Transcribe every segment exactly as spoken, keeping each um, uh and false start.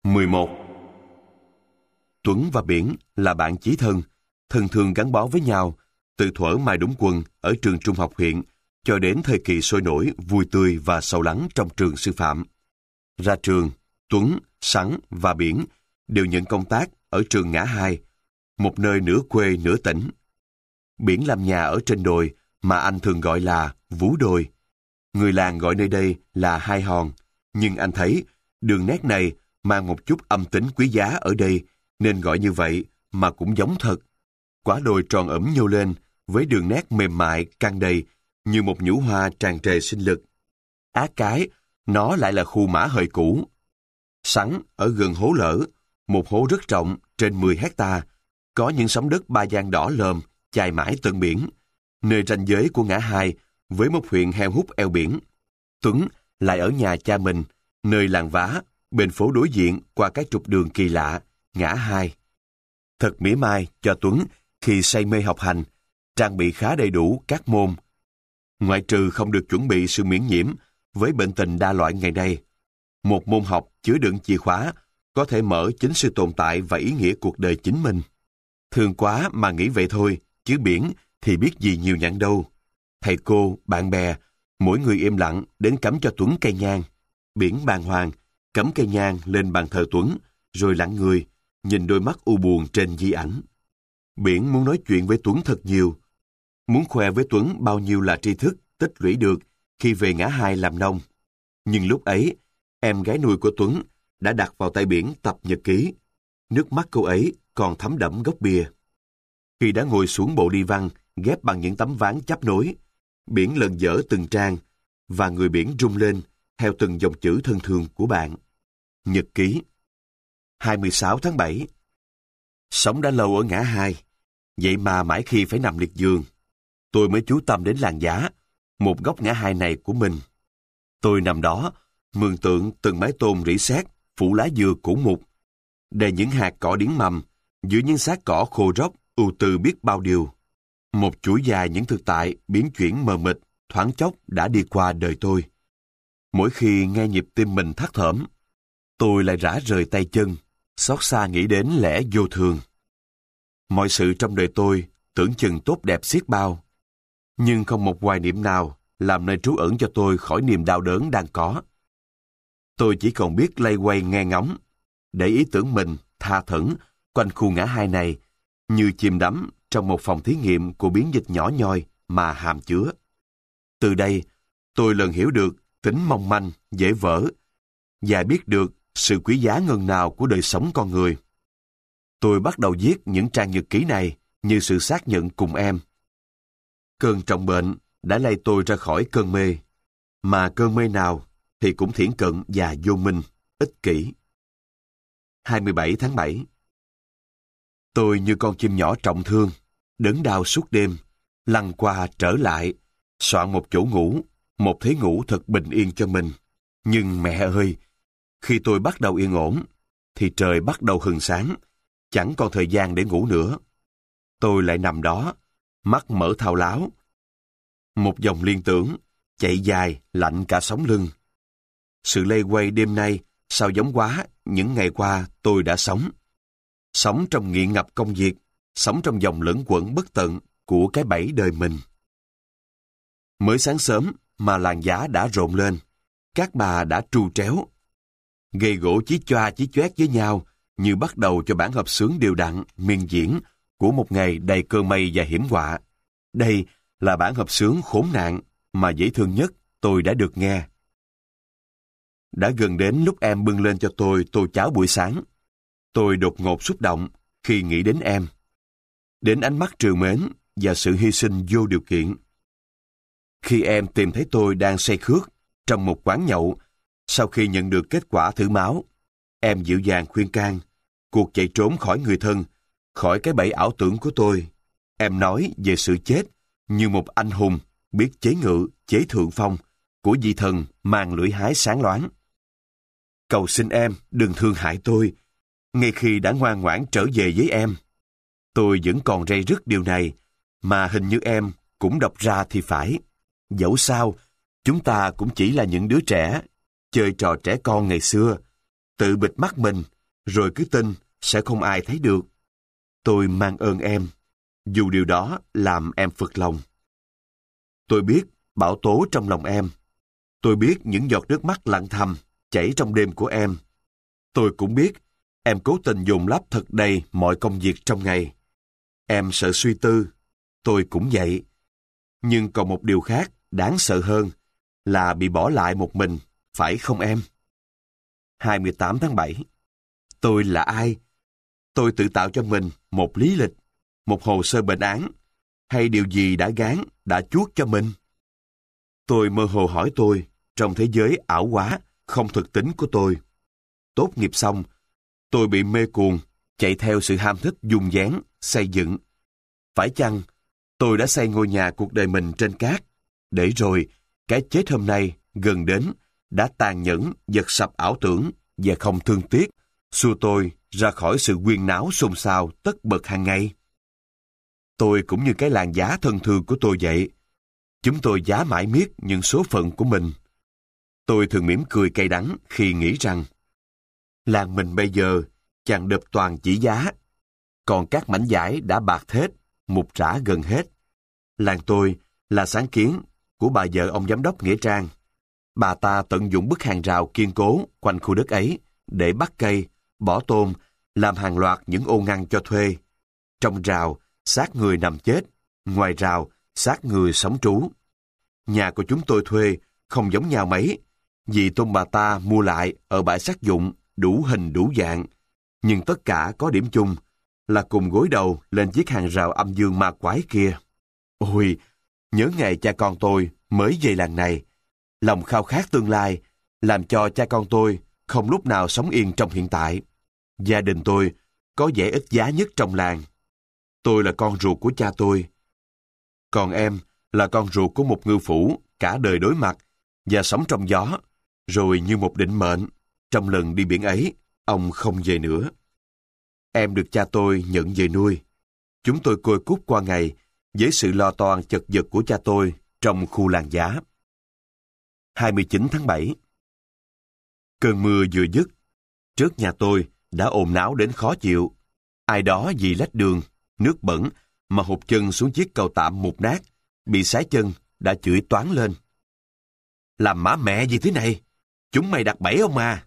mười một. Tuấn và Biển là bạn chí thân, thân thường gắn bó với nhau, từ thuở mài đúng quần ở trường trung học huyện, cho đến thời kỳ sôi nổi, vui tươi và sâu lắng trong trường sư phạm. Ra trường, Tuấn, Sắn và Biển đều nhận công tác ở trường Ngã Hai, một nơi nửa quê nửa tỉnh. Biển làm nhà ở trên đồi mà anh thường gọi là Vú Đồi. Người làng gọi nơi đây là Hai Hòn, nhưng anh thấy đường nét này mang một chút âm tính quý giá ở đây, nên gọi như vậy mà cũng giống thật. Quả đồi tròn ẩm nhô lên, với đường nét mềm mại, căng đầy, như một nhũ hoa tràn trề sinh lực. Ác cái, nó lại là khu mã hợi cũ. Sắn ở gần hố lở, một hố rất rộng, trên mười hecta, có những sóng đất ba gian đỏ lờm, chài mãi tận biển, nơi ranh giới của Ngã Hai với một huyện heo hút eo biển. Tuấn lại ở nhà cha mình, nơi làng Vá, bên phố đối diện qua cái trục đường kỳ lạ, Ngã Hai. Thật mỉa mai cho Tuấn khi say mê học hành, trang bị khá đầy đủ các môn. Ngoại trừ không được chuẩn bị sự miễn nhiễm với bệnh tình đa loại ngày nay. Một môn học chứa đựng chìa khóa, có thể mở chính sự tồn tại và ý nghĩa cuộc đời chính mình. Thương quá mà nghĩ vậy thôi, chứ Biển thì biết gì nhiều nhặn đâu. Thầy cô, bạn bè, mỗi người im lặng đến cắm cho Tuấn cây nhang. Biển bàng hoàng, cắm cây nhang lên bàn thờ Tuấn, rồi lặng người, nhìn đôi mắt u buồn trên di ảnh. Biển muốn nói chuyện với Tuấn thật nhiều. Muốn khoe với Tuấn bao nhiêu là tri thức tích lũy được khi về Ngã Hai làm nông. Nhưng lúc ấy, em gái nuôi của Tuấn đã đặt vào tay Biển tập nhật ký. Nước mắt cô ấy còn thấm đẫm gốc bìa. Khi đã ngồi xuống bộ đi văn, ghép bằng những tấm ván chắp nối, Biển lần dở từng trang, và người Biển rung lên theo từng dòng chữ thân thương của bạn. Nhật ký. hai mươi sáu tháng bảy. Sống đã lâu ở Ngã Hai, vậy mà mãi khi phải nằm liệt giường, tôi mới chú tâm đến làng Giá, một góc Ngã Hai này của mình. Tôi nằm đó, mường tượng từng mái tôn rỉ sét, phủ lá dừa cũ mục, đầy những hạt cỏ điển mầm, giữa những xác cỏ khô rốc, ưu tư biết bao điều. Một chuỗi dài những thực tại biến chuyển mờ mịt, thoáng chốc đã đi qua đời tôi. Mỗi khi nghe nhịp tim mình thắt thởm, tôi lại rã rời tay chân, xót xa nghĩ đến lẽ vô thường. Mọi sự trong đời tôi tưởng chừng tốt đẹp xiết bao, nhưng không một hoài niệm nào làm nơi trú ẩn cho tôi khỏi niềm đau đớn đang có. Tôi chỉ còn biết lay quay nghe ngóng, để ý tưởng mình tha thẩn quanh khu Ngã Hai này, như chìm đắm trong một phòng thí nghiệm của biến dịch nhỏ nhoi mà hàm chứa. Từ đây, tôi lần hiểu được tính mong manh, dễ vỡ, và biết được sự quý giá ngần nào của đời sống con người. Tôi bắt đầu viết những trang nhật ký này như sự xác nhận cùng em. Cơn trọng bệnh đã lay tôi ra khỏi cơn mê, mà cơn mê nào thì cũng thiển cận và vô minh, ích kỷ. hai mươi bảy tháng bảy. Tôi như con chim nhỏ trọng thương, đớn đau suốt đêm, lăn qua trở lại, soạn một chỗ ngủ, một thế ngủ thật bình yên cho mình. Nhưng mẹ ơi, khi tôi bắt đầu yên ổn, thì trời bắt đầu hừng sáng, chẳng còn thời gian để ngủ nữa. Tôi lại nằm đó, mắt mở thao láo. Một dòng liên tưởng, chạy dài, lạnh cả sống lưng. Sự lây quay đêm nay sao giống quá những ngày qua tôi đã sống. Sống trong nghiện ngập công việc, sống trong dòng lẫn quẩn bất tận của cái bẫy đời mình. Mới sáng sớm mà làng Giá đã rộn lên, các bà đã tru tréo. Gậy gỗ chí choa chí choét với nhau như bắt đầu cho bản hợp xướng đều đặn, miên diễn của một ngày đầy cơn mây và hiểm họa. Đây là bản hợp xướng khốn nạn mà dễ thương nhất tôi đã được nghe. Đã gần đến lúc em bưng lên cho tôi tô cháo buổi sáng. Tôi đột ngột xúc động khi nghĩ đến em, đến ánh mắt trìu mến và sự hy sinh vô điều kiện. Khi em tìm thấy tôi đang say khước trong một quán nhậu, sau khi nhận được kết quả thử máu, em dịu dàng khuyên can, cuộc chạy trốn khỏi người thân, khỏi cái bẫy ảo tưởng của tôi. Em nói về sự chết như một anh hùng biết chế ngự, chế thượng phong của vị thần mang lưỡi hái sáng loáng. Cầu xin em đừng thương hại tôi, ngay khi đã ngoan ngoãn trở về với em. Tôi vẫn còn ray rứt điều này, mà hình như em cũng đọc ra thì phải. Dẫu sao, chúng ta cũng chỉ là những đứa trẻ, chơi trò trẻ con ngày xưa. tự bịt mắt mình, rồi cứ tin sẽ không ai thấy được. Tôi mang ơn em, dù điều đó làm em phật lòng. Tôi biết bão tố trong lòng em. Tôi biết những giọt nước mắt lặng thầm chảy trong đêm của em. Tôi cũng biết em cố tình dồn lấp thật đầy mọi công việc trong ngày. Em sợ suy tư, tôi cũng vậy. Nhưng còn một điều khác đáng sợ hơn là bị bỏ lại một mình, phải không em? hai mươi tám tháng bảy. Tôi là ai? Tôi tự tạo cho mình một lý lịch, một hồ sơ bệnh án, hay điều gì đã gán, đã chuốt cho mình? Tôi mơ hồ hỏi tôi, trong thế giới ảo quá, không thực tính của tôi. Tốt nghiệp xong, tôi bị mê cuồng, chạy theo sự ham thích dung dáng, xây dựng. Phải chăng, tôi đã xây ngôi nhà cuộc đời mình trên cát, để rồi, cái chết hôm nay, gần đến, đã tàn nhẫn, giật sập ảo tưởng và không thương tiếc, xua tôi ra khỏi sự huyên náo xôn xao tất bật hàng ngày. Tôi cũng như cái làn giá thân thương của tôi vậy. Chúng tôi giá mãi miết những số phận của mình. Tôi thường mỉm cười cay đắng khi nghĩ rằng làng mình bây giờ chàng đập toàn chỉ giá, còn các mảnh vải đã bạc thết, mục rã gần hết. Làng tôi là sáng kiến của bà vợ ông giám đốc Nghĩa Trang. Bà ta tận dụng bức hàng rào kiên cố quanh khu đất ấy để bắt cây, bỏ tôm, làm hàng loạt những ô ngăn cho thuê. Trong rào, xác người nằm chết, ngoài rào, xác người sống trú. Nhà của chúng tôi thuê không giống nhau mấy, vì tôm bà ta mua lại ở bãi xác dụng đủ hình đủ dạng, nhưng tất cả có điểm chung là cùng gối đầu lên chiếc hàng rào âm dương ma quái kia. Ôi, nhớ ngày cha con tôi mới về làng này, lòng khao khát tương lai làm cho cha con tôi không lúc nào sống yên trong hiện tại. Gia đình tôi có vẻ ít giá nhất trong làng. Tôi là con ruột của cha tôi. Còn em là con ruột của một ngư phủ cả đời đối mặt và sống trong gió, rồi như một định mệnh, trong lần đi biển ấy, ông không về nữa. Em được cha tôi nhận về nuôi. Chúng tôi côi cút qua ngày với sự lo toan chật vật của cha tôi trong khu làng giá. hai mươi chín tháng bảy. Cơn mưa vừa dứt, trước nhà tôi đã ồn náo đến khó chịu. Ai đó vì lách đường, nước bẩn mà hụt chân xuống chiếc cầu tạm mục nát, bị sái chân, đã chửi toáng lên. Làm má mẹ gì thế này? Chúng mày đặt bẫy ông à?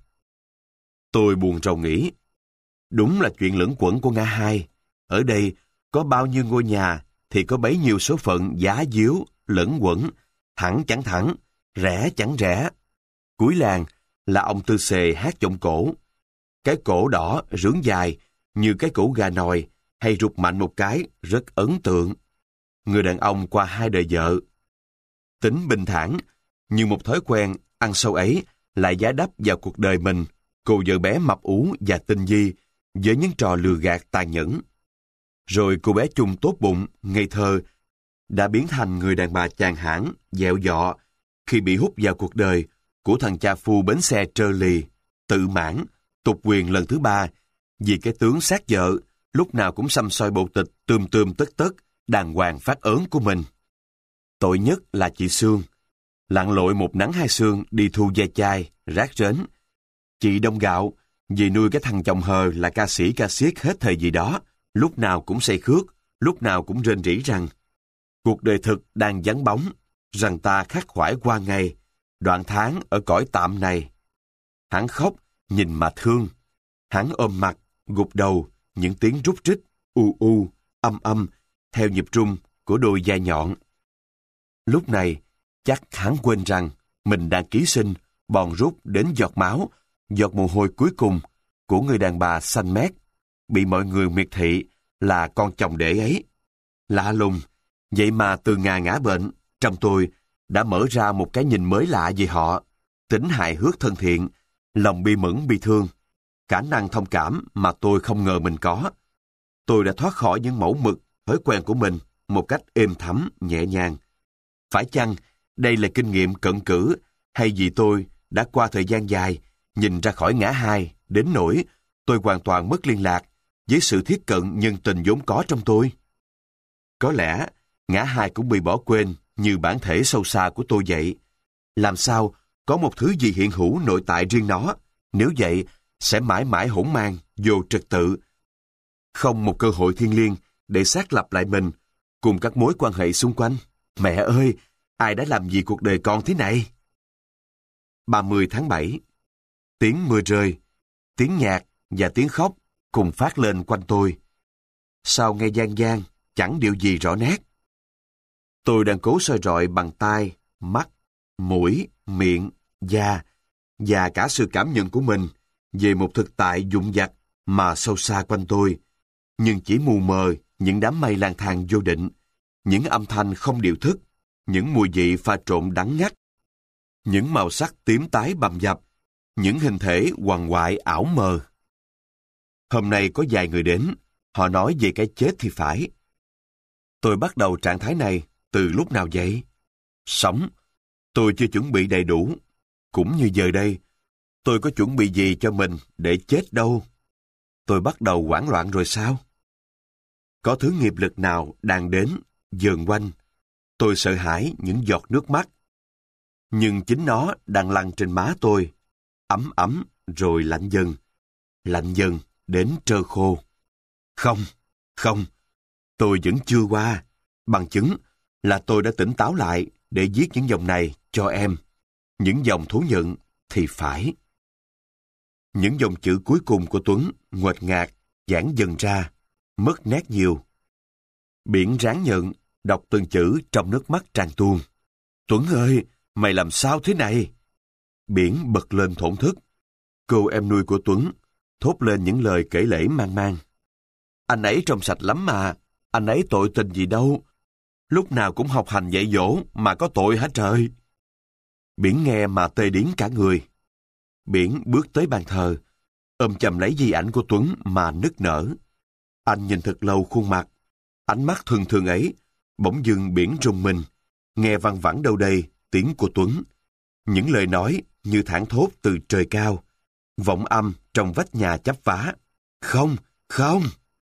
Tôi buồn rầu nghĩ. Đúng là chuyện lẫn quẩn của ngã hai. Ở đây có bao nhiêu ngôi nhà thì có bấy nhiêu số phận giá díu, lẫn quẩn, thẳng chẳng thẳng, rẽ chẳng rẽ. Cuối làng là ông Tư Xề hát giọng cổ. Cái cổ đỏ rưỡng dài như cái cổ gà nòi, hay rụt mạnh một cái rất ấn tượng. Người đàn ông qua hai đời vợ. Tính bình thản, như một thói quen ăn sâu ấy lại giá đắp vào cuộc đời mình, cô vợ bé mập ú và tinh di với những trò lừa gạt tàn nhẫn. Rồi cô bé Chung tốt bụng, ngây thơ, đã biến thành người đàn bà chàng hãn, dẹo dọ khi bị hút vào cuộc đời của thằng cha phu bến xe trơ lì, tự mãn, tục quyền lần thứ ba, vì cái tướng sát vợ lúc nào cũng xăm soi bộ tịch tươm tươm tất tất, đàng hoàng phát ớn của mình. Tội nhất là chị Sương, lặn lội một nắng hai sương đi thu ve chai, rác rến. Chị đông gạo, vì nuôi cái thằng chồng hờ là ca sĩ ca siết hết thời gì đó, lúc nào cũng say khước, lúc nào cũng rên rỉ rằng cuộc đời thực đang vắng bóng, rằng ta khắc khoải qua ngày, đoạn tháng ở cõi tạm này. Hắn khóc, nhìn mà thương. Hắn ôm mặt, gục đầu, những tiếng rút rít, u u, âm âm, theo nhịp rung của đôi vai nhọn. Lúc này, chắc hắn quên rằng mình đang ký sinh, bòn rút đến giọt máu, giọt mồ hôi cuối cùng của người đàn bà xanh mét, bị mọi người miệt thị là con chồng đẻ ấy. Lạ lùng, vậy mà từ ngày ngã bệnh, trong tôi đã mở ra một cái nhìn mới lạ về họ, tính hài hước thân thiện, lòng bi mẫn bi thương, khả năng thông cảm mà tôi không ngờ mình có. Tôi đã thoát khỏi những mẫu mực, thói quen của mình một cách êm thấm, nhẹ nhàng. Phải chăng đây là kinh nghiệm cận cử, hay vì tôi đã qua thời gian dài nhìn ra khỏi ngã hai, đến nỗi tôi hoàn toàn mất liên lạc với sự thiết cận nhân tình vốn có trong tôi? Có lẽ ngã hai cũng bị bỏ quên như bản thể sâu xa của tôi vậy. Làm sao có một thứ gì hiện hữu nội tại riêng nó? Nếu vậy, sẽ mãi mãi hỗn mang, vô trật tự. Không một cơ hội thiêng liêng để xác lập lại mình cùng các mối quan hệ xung quanh. Mẹ ơi, ai đã làm gì cuộc đời con thế này? ba mươi tháng bảy. Tiếng mưa rơi, tiếng nhạc và tiếng khóc cùng phát lên quanh tôi. Sao nghe gian gian, chẳng điều gì rõ nét. Tôi đang cố soi rọi bằng tai, mắt, mũi, miệng, da và cả sự cảm nhận của mình về một thực tại vụn vặt mà sâu xa quanh tôi, nhưng chỉ mù mờ những đám mây lang thang vô định, những âm thanh không điều thức, những mùi vị pha trộn đắng ngắt, những màu sắc tím tái bầm dập, những hình thể hoàng hoại ảo mờ. Hôm nay có vài người đến, họ nói về cái chết thì phải. Tôi bắt đầu trạng thái này từ lúc nào vậy? Sống, tôi chưa chuẩn bị đầy đủ. Cũng như giờ đây, tôi có chuẩn bị gì cho mình để chết đâu? Tôi bắt đầu hoảng loạn rồi sao? Có thứ nghiệp lực nào đang đến, dờn quanh. Tôi sợ hãi những giọt nước mắt. Nhưng chính nó đang lăn trên má tôi, ấm ấm rồi lạnh dần, lạnh dần đến trơ khô. Không, không, tôi vẫn chưa qua. Bằng chứng là tôi đã tỉnh táo lại để viết những dòng này cho em. Những dòng thú nhận thì phải. Những dòng chữ cuối cùng của Tuấn nguệch ngạc, giãn dần ra, mất nét nhiều. Biển ráng nhận, đọc từng chữ trong nước mắt tràn tuôn. Tuấn ơi, mày làm sao thế này? Biển bật lên thổn thức. Cô em nuôi của Tuấn thốt lên những lời kể lể mang mang. Anh ấy trong sạch lắm mà, anh ấy tội tình gì đâu. Lúc nào cũng học hành dạy dỗ mà có tội hả trời? Biển nghe mà tê điếng cả người. Biển bước tới bàn thờ, ôm chầm lấy di ảnh của Tuấn mà nức nở. Anh nhìn thật lâu khuôn mặt, ánh mắt thường thường ấy, bỗng dưng Biển rùng mình, nghe văng vẳng đâu đây tiếng của Tuấn. Những lời nói như thảng thốt từ trời cao, vọng âm trong vách nhà chắp vá. Không, không!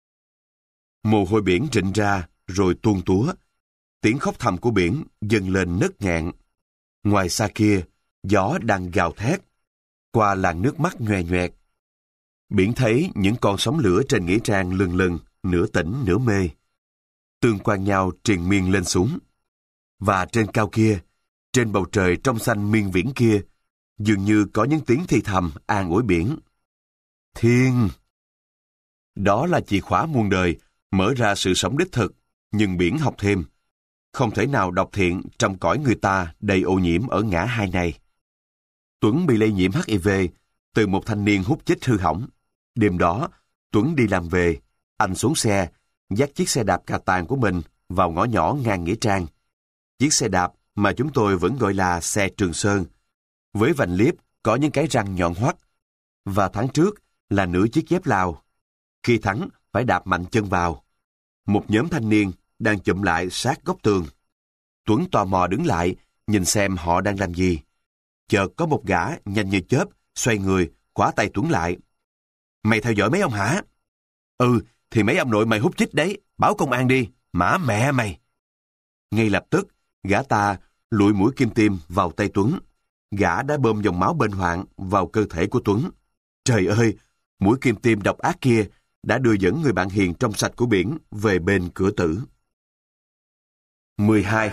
Mồ hôi Biển rịn ra rồi tuôn túa. Tiếng khóc thầm của Biển dâng lên nấc nghẹn. Ngoài xa kia, gió đang gào thét. Qua làn nước mắt nhòe nhoẹt, Biển thấy những con sóng lửa trên nghĩa trang lừng lừng, nửa tỉnh nửa mê. Tương quan nhau triền miên lên xuống. Và trên cao kia, trên bầu trời trong xanh miên viễn kia, dường như có những tiếng thì thầm an ủi Biển. Thiên! Đó là chìa khóa muôn đời, mở ra sự sống đích thực, nhưng Biển học thêm. Không thể nào đọc thiện trong cõi người ta đầy ô nhiễm ở ngã hai này. Tuấn bị lây nhiễm H I V từ một thanh niên hút chích hư hỏng. Đêm đó, Tuấn đi làm về, anh xuống xe, dắt chiếc xe đạp cà tàng của mình vào ngõ nhỏ ngang nghĩa trang. Chiếc xe đạp mà chúng tôi vẫn gọi là xe Trường Sơn, với vành liếp có những cái răng nhọn hoắt, và thắng trước là nửa chiếc dép Lào. Khi thắng, phải đạp mạnh chân vào. Một nhóm thanh niên đang chụm lại sát góc tường. Tuấn tò mò đứng lại, nhìn xem họ đang làm gì. Chợt có một gã nhanh như chớp, xoay người, khóa tay Tuấn lại. Mày theo dõi mấy ông hả? Ừ, thì mấy ông nội mày hút chích đấy, báo công an đi, mã mẹ mày. Ngay lập tức, gã ta lụi mũi kim tiêm vào tay Tuấn. Gã đã bơm dòng máu bên hoạn vào cơ thể của Tuấn. Trời ơi, mũi kim tiêm độc ác kia đã đưa dẫn người bạn hiền trong sạch của Biển về bên cửa tử. mười hai.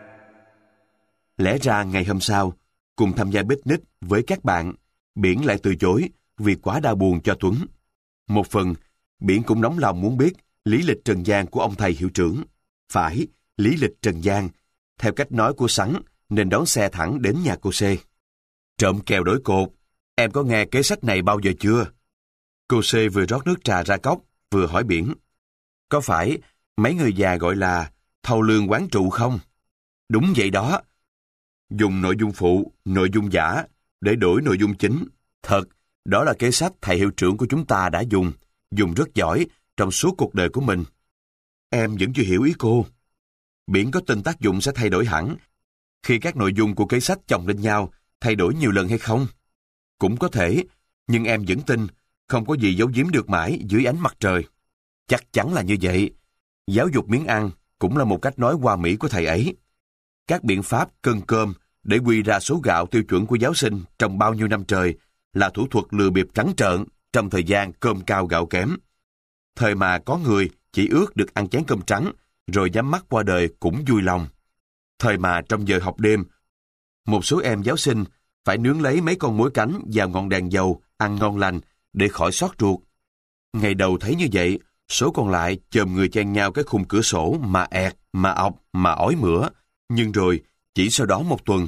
Lẽ ra ngày hôm sau, cùng tham gia picnic với các bạn, Biển lại từ chối vì quá đau buồn cho Tuấn. Một phần, Biển cũng nóng lòng muốn biết lý lịch trần gian của ông thầy hiệu trưởng. Phải, lý lịch trần gian, theo cách nói của Sắn, nên đón xe thẳng đến nhà cô C. Trộm kèo đổi cột, em có nghe kế sách này bao giờ chưa? Cô C vừa rót nước trà ra cốc, vừa hỏi Biển. Có phải mấy người già gọi là thâu lương quán trụ không? Đúng vậy đó. Dùng nội dung phụ, nội dung giả để đổi nội dung chính. Thật, đó là kế sách thầy hiệu trưởng của chúng ta đã dùng, dùng rất giỏi trong suốt cuộc đời của mình. Em vẫn chưa hiểu ý cô. Biển có tin tác dụng sẽ thay đổi hẳn khi các nội dung của kế sách chồng lên nhau thay đổi nhiều lần hay không? Cũng có thể, nhưng em vẫn tin không có gì giấu giếm được mãi dưới ánh mặt trời. Chắc chắn là như vậy. Giáo dục miếng ăn cũng là một cách nói hoa mỹ của thầy ấy. Các biện pháp cân cơm để quy ra số gạo tiêu chuẩn của giáo sinh trong bao nhiêu năm trời là thủ thuật lừa bịp trắng trợn trong thời gian cơm cao gạo kém. Thời mà có người chỉ ước được ăn chén cơm trắng, rồi nhắm mắt qua đời cũng vui lòng. Thời mà trong giờ học đêm, một số em giáo sinh phải nướng lấy mấy con muối cánh vào ngọn đèn dầu, ăn ngon lành để khỏi xót ruột. Ngày đầu thấy như vậy, số còn lại chồm người chen nhau cái khung cửa sổ mà ẹt, mà ọc, mà ói mửa. Nhưng rồi, chỉ sau đó một tuần,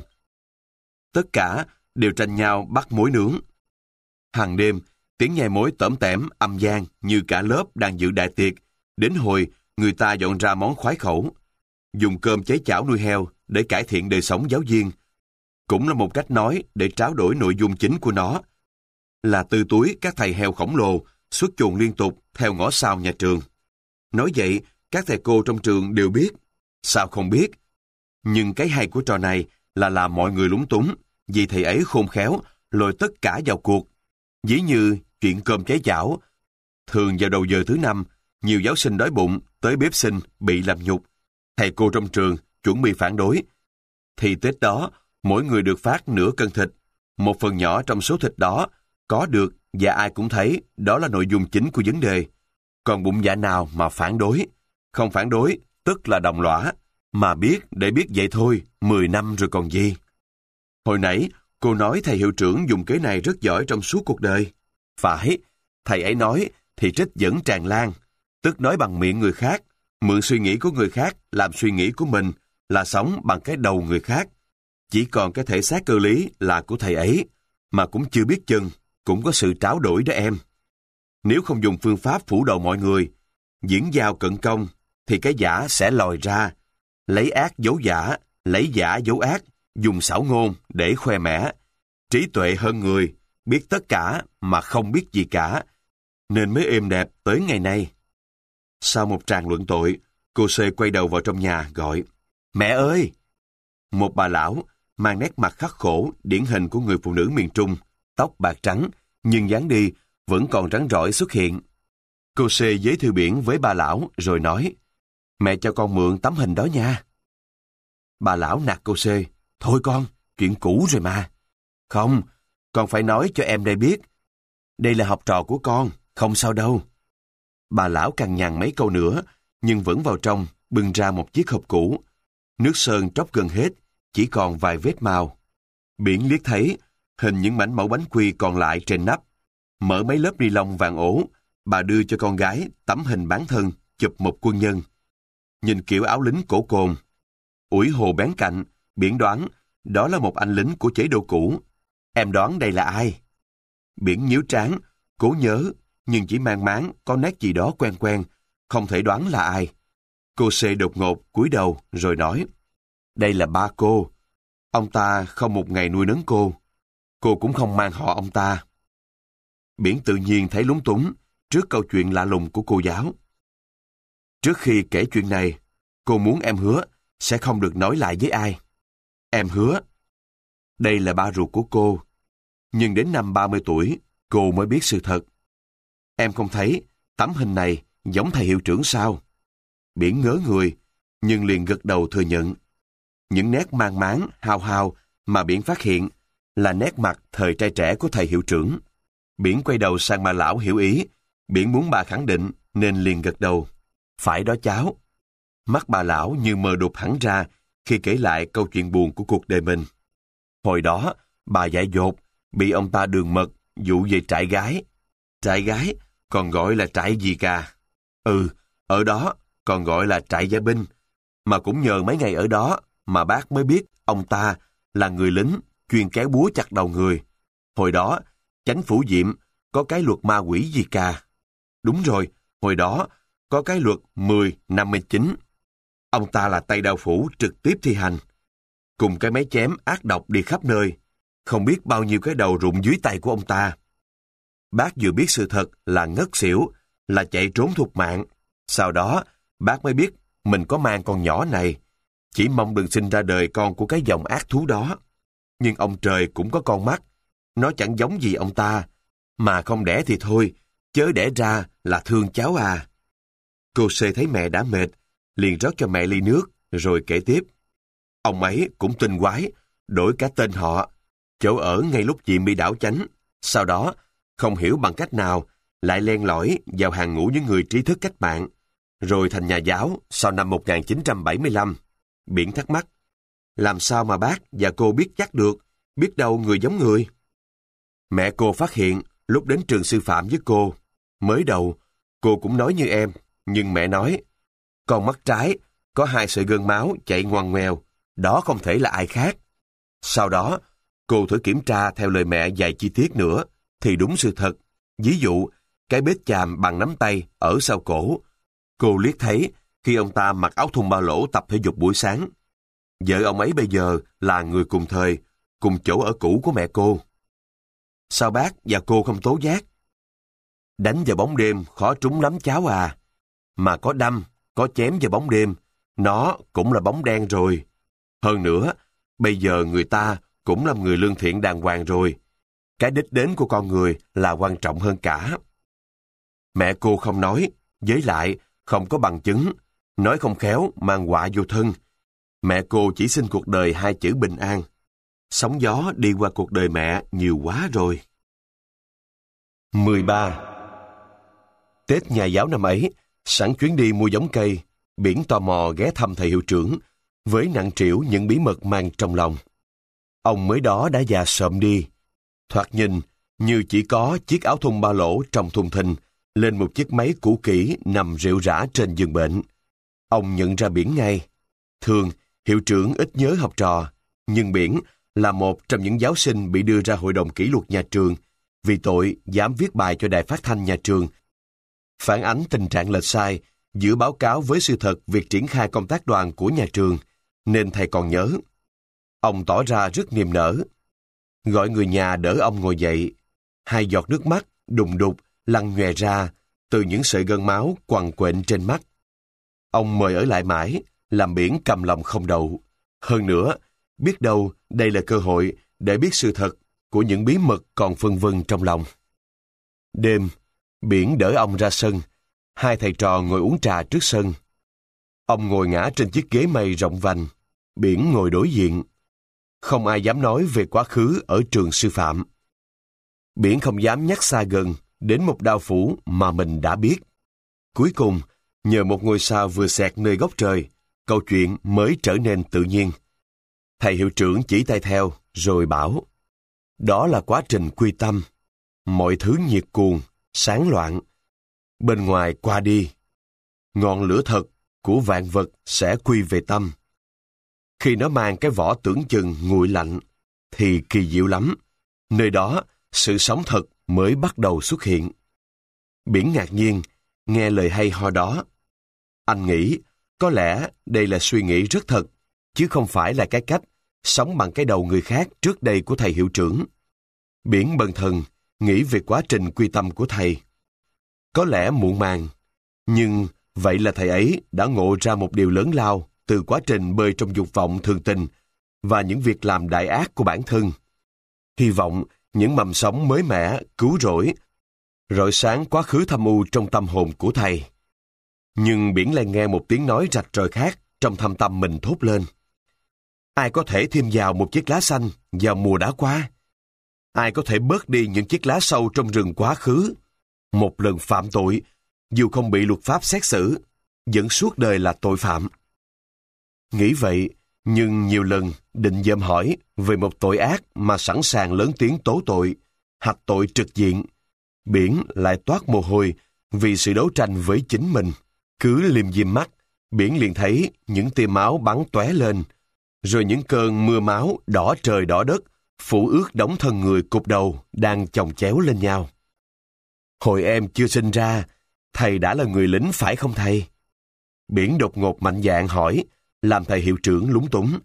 tất cả đều tranh nhau bắt muối nướng. Hàng đêm, tiếng nhai muối tởm tẻm âm vang như cả lớp đang dự đại tiệc. Đến hồi, người ta dọn ra món khoái khẩu. Dùng cơm cháy chảo nuôi heo để cải thiện đời sống giáo viên. Cũng là một cách nói để tráo đổi nội dung chính của nó, là từ túi các thầy heo khổng lồ xuất chuồng liên tục theo ngõ sau nhà trường. Nói vậy, các thầy cô trong trường đều biết. Sao không biết? Nhưng cái hay của trò này là làm mọi người lúng túng, vì thầy ấy khôn khéo, lôi tất cả vào cuộc. Ví như chuyện cơm cháy chảo. Thường vào đầu giờ thứ năm, nhiều giáo sinh đói bụng tới bếp xin bị làm nhục. Thầy cô trong trường chuẩn bị phản đối. Thì Tết đó, mỗi người được phát nửa cân thịt. Một phần nhỏ trong số thịt đó có được và ai cũng thấy đó là nội dung chính của vấn đề. Còn bụng dạ nào mà phản đối? Không phản đối, tức là đồng lõa. Mà biết để biết vậy thôi, mười năm rồi còn gì. Hồi nãy, cô nói thầy hiệu trưởng dùng kế này rất giỏi trong suốt cuộc đời. Phải, thầy ấy nói thì trích dẫn tràn lan, tức nói bằng miệng người khác, mượn suy nghĩ của người khác làm suy nghĩ của mình, là sống bằng cái đầu người khác. Chỉ còn cái thể xác cơ lý là của thầy ấy, mà cũng chưa biết chừng, cũng có sự tráo đổi đó em. Nếu không dùng phương pháp phủ đầu mọi người, diễn giao cận công, thì cái giả sẽ lòi ra, lấy ác giấu giả, lấy giả giấu ác, dùng xảo ngôn để khoe mẽ. Trí tuệ hơn người, biết tất cả mà không biết gì cả, nên mới êm đẹp tới ngày nay. Sau một tràng luận tội, cô C quay đầu vào trong nhà gọi, mẹ ơi! Một bà lão, mang nét mặt khắc khổ, điển hình của người phụ nữ miền Trung, tóc bạc trắng, nhưng dáng đi vẫn còn rắn rỏi xuất hiện. Cô C giới thiệu biển với bà lão rồi nói, mẹ cho con mượn tấm hình đó nha. Bà lão nạt cô C, thôi con, chuyện cũ rồi mà. Không, con phải nói cho em đây biết. Đây là học trò của con, không sao đâu. Bà lão cằn nhằn mấy câu nữa, nhưng vẫn vào trong, bưng ra một chiếc hộp cũ. Nước sơn tróc gần hết, chỉ còn vài vết màu. Biển liếc thấy, hình những mảnh mẫu bánh quy còn lại trên nắp. Mở mấy lớp ni lông vàng ổ, bà đưa cho con gái tấm hình bán thân, chụp một quân nhân. Nhìn kiểu áo lính cổ cồn, ủi hồ bén cạnh, Biển đoán, đó là một anh lính của chế độ cũ. Em đoán đây là ai? Biển nhíu trán, cố nhớ, nhưng chỉ mang máng có nét gì đó quen quen, không thể đoán là ai. Cô C đột ngột cúi đầu rồi nói, đây là ba cô. Ông ta không một ngày nuôi nấng cô. Cô cũng không mang họ ông ta. Biển tự nhiên thấy lúng túng trước câu chuyện lạ lùng của cô giáo. Trước khi kể chuyện này, cô muốn em hứa sẽ không được nói lại với ai. Em hứa. Đây là ba ruột của cô. Nhưng đến năm ba mươi tuổi, cô mới biết sự thật. Em không thấy tấm hình này giống thầy hiệu trưởng sao? Biển ngớ người, nhưng liền gật đầu thừa nhận. Những nét mang máng, hao hao mà Biển phát hiện là nét mặt thời trai trẻ của thầy hiệu trưởng. Biển quay đầu sang bà lão hiểu ý. Biển muốn bà khẳng định nên liền gật đầu. Phải đó cháu. Mắt bà lão như mờ đục hẳn ra khi kể lại câu chuyện buồn của cuộc đời mình. Hồi đó, bà dại dột, bị ông ta đường mật dụ về trại gái. Trại gái còn gọi là trại gì cả. Ừ, ở đó còn gọi là trại gia binh. Mà cũng nhờ mấy ngày ở đó mà bác mới biết ông ta là người lính chuyên kéo búa chặt đầu người. Hồi đó, Chánh Phủ Diệm có cái luật ma quỷ gì cả. Đúng rồi, hồi đó có cái luật mười năm mươi chín. Ông ta là tay đao phủ trực tiếp thi hành. Cùng cái máy chém ác độc đi khắp nơi. Không biết bao nhiêu cái đầu rụng dưới tay của ông ta. Bác vừa biết sự thật là ngất xỉu, là chạy trốn thục mạng. Sau đó, bác mới biết mình có mang con nhỏ này. Chỉ mong đừng sinh ra đời con của cái dòng ác thú đó. Nhưng ông trời cũng có con mắt. Nó chẳng giống gì ông ta. Mà không đẻ thì thôi, chớ đẻ ra là thương cháu à. Cô C thấy mẹ đã mệt, liền rót cho mẹ ly nước, rồi kể tiếp. Ông ấy cũng tinh quái, đổi cả tên họ. Chỗ ở ngay lúc Diệm bị đảo chánh, Sau đó, không hiểu bằng cách nào, lại len lỏi vào hàng ngũ những người trí thức cách mạng, rồi thành nhà giáo sau năm một nghìn chín trăm bảy mươi lăm. Biển thắc mắc, làm sao mà bác và cô biết chắc được, biết đâu người giống người. Mẹ cô phát hiện lúc đến trường sư phạm với cô. Mới đầu, cô cũng nói như em, nhưng mẹ nói, con mắt trái có hai sợi gân máu chạy ngoằn ngoèo, đó không thể là ai khác. Sau đó, cô thử kiểm tra theo lời mẹ vài chi tiết nữa, thì đúng sự thật. Ví dụ, cái vết chàm bằng nắm tay ở sau cổ. Cô liếc thấy khi ông ta mặc áo thun ba lỗ tập thể dục buổi sáng. Vợ ông ấy bây giờ là người cùng thời, cùng chỗ ở cũ của mẹ cô. Sao bác và cô không tố giác? Đánh vào bóng đêm khó trúng lắm cháu à. Mà có đâm, có chém vào bóng đêm, nó cũng là bóng đen rồi. Hơn nữa, bây giờ người ta cũng là người lương thiện đàng hoàng rồi. Cái đích đến của con người là quan trọng hơn cả. Mẹ cô không nói, với lại không có bằng chứng, nói không khéo mang họa vô thân. Mẹ cô chỉ xin cuộc đời hai chữ bình an. Sóng gió đi qua cuộc đời mẹ nhiều quá rồi. mười ba. Tết nhà giáo năm ấy, sẵn chuyến đi mua giống cây, Biển tò mò ghé thăm thầy hiệu trưởng, với nặng trĩu những bí mật mang trong lòng. Ông mới đó đã già sợm đi. Thoạt nhìn như chỉ có chiếc áo thun ba lỗ trong thùng thình, lên một chiếc máy cũ kỹ nằm rệu rã trên giường bệnh. Ông nhận ra Biển ngay. Thường, hiệu trưởng ít nhớ học trò, nhưng Biển là một trong những giáo sinh bị đưa ra hội đồng kỷ luật nhà trường vì tội dám viết bài cho đài phát thanh nhà trường, phản ánh tình trạng lệch sai giữa báo cáo với sự thật việc triển khai công tác đoàn của nhà trường, nên thầy còn nhớ. Ông tỏ ra rất niềm nở. Gọi người nhà đỡ ông ngồi dậy. Hai giọt nước mắt đùng đục lăn nhòe ra từ những sợi gân máu quằn quện trên mắt. Ông mời ở lại mãi, làm Biển cầm lòng không đậu. Hơn nữa, biết đâu đây là cơ hội để biết sự thật của những bí mật còn phân vân trong lòng. Đêm, Biển đỡ ông ra sân. Hai thầy trò ngồi uống trà trước sân. Ông ngồi ngã trên chiếc ghế mây rộng vành. Biển ngồi đối diện. Không ai dám nói về quá khứ ở trường sư phạm. Biển không dám nhắc xa gần đến một đao phủ mà mình đã biết. Cuối cùng, nhờ một ngôi sao vừa xẹt nơi góc trời, câu chuyện mới trở nên tự nhiên. Thầy hiệu trưởng chỉ tay theo, rồi bảo, đó là quá trình quy tâm. Mọi thứ nhiệt cuồng, sáng loạn. Bên ngoài qua đi. Ngọn lửa thật của vạn vật sẽ quy về tâm. Khi nó mang cái vỏ tưởng chừng nguội lạnh, thì kỳ diệu lắm. Nơi đó, sự sống thật mới bắt đầu xuất hiện. Biển ngạc nhiên, nghe lời hay ho đó. Anh nghĩ, có lẽ đây là suy nghĩ rất thật, chứ không phải là cái cách sống bằng cái đầu người khác trước đây của thầy hiệu trưởng. Biển bần thần, nghĩ về quá trình quy tâm của thầy. Có lẽ muộn màng, nhưng vậy là thầy ấy đã ngộ ra một điều lớn lao từ quá trình bơi trong dục vọng thường tình và những việc làm đại ác của bản thân. Hy vọng những mầm sống mới mẻ, cứu rỗi, rọi sáng quá khứ thâm u trong tâm hồn của thầy. Nhưng Biển lại nghe một tiếng nói rạch ròi khác trong thâm tâm mình thốt lên. Ai có thể thêm vào một chiếc lá xanh vào mùa đã qua? Ai có thể bớt đi những chiếc lá sâu trong rừng quá khứ? Một lần phạm tội, dù không bị luật pháp xét xử, vẫn suốt đời là tội phạm. Nghĩ vậy, nhưng nhiều lần định dòm hỏi về một tội ác mà sẵn sàng lớn tiếng tố tội, hạch tội trực diện. Biển lại toát mồ hôi vì sự đấu tranh với chính mình. Cứ liêm diêm mắt, Biển liền thấy những tia máu bắn tóe lên, rồi những cơn mưa máu đỏ trời đỏ đất phủ ướt đống thân người cụp đầu đang chồng chéo lên nhau. Hồi em chưa sinh ra, thầy đã là người lính phải không thầy? Biển đột ngột mạnh dạn hỏi, làm thầy hiệu trưởng lúng túng.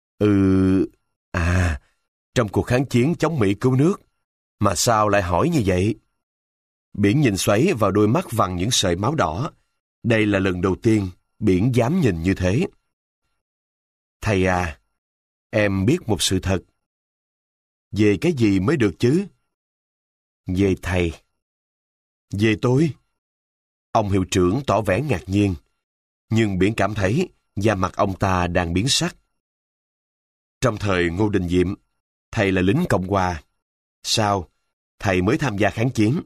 Ừ, à, trong cuộc kháng chiến chống Mỹ cứu nước. Mà sao lại hỏi như vậy? Biển nhìn xoáy vào đôi mắt vằn những sợi máu đỏ. Đây là lần đầu tiên Biển dám nhìn như thế. Thầy à, em biết một sự thật. Về cái gì mới được chứ? Về thầy. Về tôi? Ông hiệu trưởng tỏ vẻ ngạc nhiên, nhưng Biển cảm thấy da mặt ông ta đang biến sắc. Trong thời Ngô Đình Diệm, thầy là lính Cộng Hòa. Sao? thầy mới tham gia kháng chiến.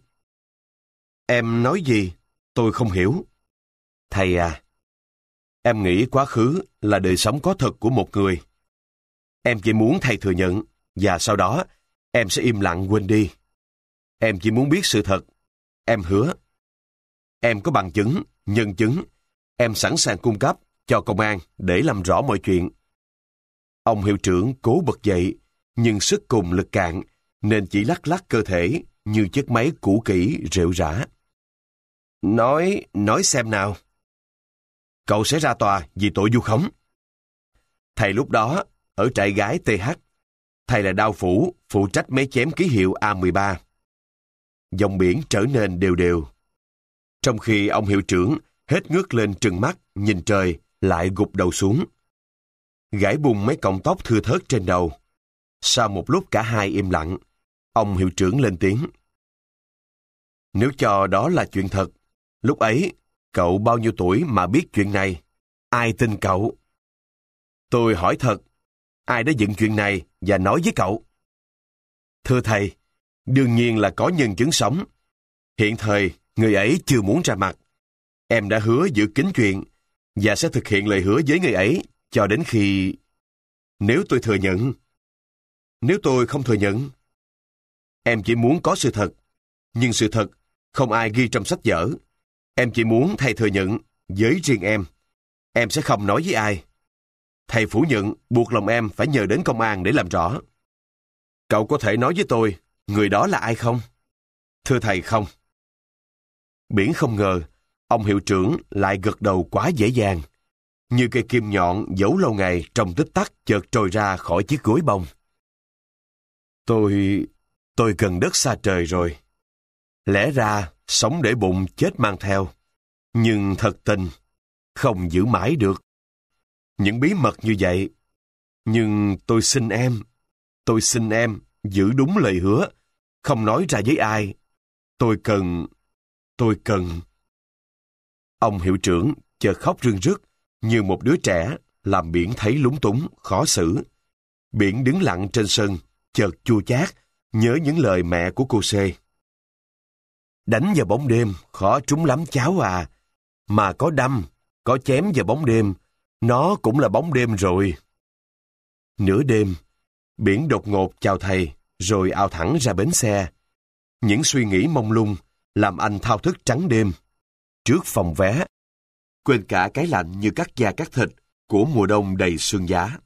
Em nói gì? Tôi không hiểu. Thầy à, em nghĩ quá khứ là đời sống có thật của một người. Em chỉ muốn thầy thừa nhận, và sau đó em sẽ im lặng quên đi. Em chỉ muốn biết sự thật. Em hứa. Em có bằng chứng, nhân chứng. Em sẵn sàng cung cấp cho công an để làm rõ mọi chuyện. Ông hiệu trưởng cố bật dậy, nhưng sức cùng lực cạn, nên chỉ lắc lắc cơ thể như chiếc máy cũ kỹ rệu rã. Nói, nói xem nào. Cậu sẽ ra tòa vì tội vu khống. Thầy lúc đó, ở trại gái tê hát, thầy là đao phủ, phụ trách mấy chém ký hiệu A mười ba. Dòng biển trở nên đều đều. Trong khi ông hiệu trưởng hết ngước lên trừng mắt, nhìn trời, lại gục đầu xuống. Gãi bung mấy cọng tóc thưa thớt trên đầu. Sau một lúc cả hai im lặng, ông hiệu trưởng lên tiếng. Nếu cho đó là chuyện thật, lúc ấy, cậu bao nhiêu tuổi mà biết chuyện này? Ai tin cậu? Tôi hỏi thật, ai đã dựng chuyện này và nói với cậu? Thưa thầy, đương nhiên là có nhân chứng sống. Hiện thời, người ấy chưa muốn ra mặt. Em đã hứa giữ kín chuyện và sẽ thực hiện lời hứa với người ấy cho đến khi... Nếu tôi thừa nhận... Nếu tôi không thừa nhận... Em chỉ muốn có sự thật. Nhưng sự thật không ai ghi trong sách vở. Em chỉ muốn thầy thừa nhận với riêng em. Em sẽ không nói với ai. Thầy phủ nhận buộc lòng em phải nhờ đến công an để làm rõ. Cậu có thể nói với tôi người đó là ai không? Thưa thầy, không. Biển không ngờ ông hiệu trưởng lại gật đầu quá dễ dàng, như cây kim nhọn giấu lâu ngày trong tích tắc chợt trồi ra khỏi chiếc gối bông. Tôi... tôi gần đất xa trời rồi. Lẽ ra sống để bụng chết mang theo, nhưng thật tình không giữ mãi được. Những bí mật như vậy. Nhưng tôi xin em, tôi xin em giữ đúng lời hứa, không nói ra với ai. Tôi cần, tôi cần... Ông hiệu trưởng chợt khóc rưng rức như một đứa trẻ, làm Biển thấy lúng túng, khó xử. Biển đứng lặng trên sân, chợt chua chát, nhớ những lời mẹ của cô C. Đánh vào bóng đêm, khó trúng lắm cháu à. Mà có đâm, có chém vào bóng đêm, nó cũng là bóng đêm rồi. Nửa đêm, Biển đột ngột chào thầy, rồi ao thẳng ra bến xe. Những suy nghĩ mông lung làm anh thao thức trắng đêm. Trước phòng vé, quên cả cái lạnh như cắt da cắt thịt của mùa đông đầy sương giá.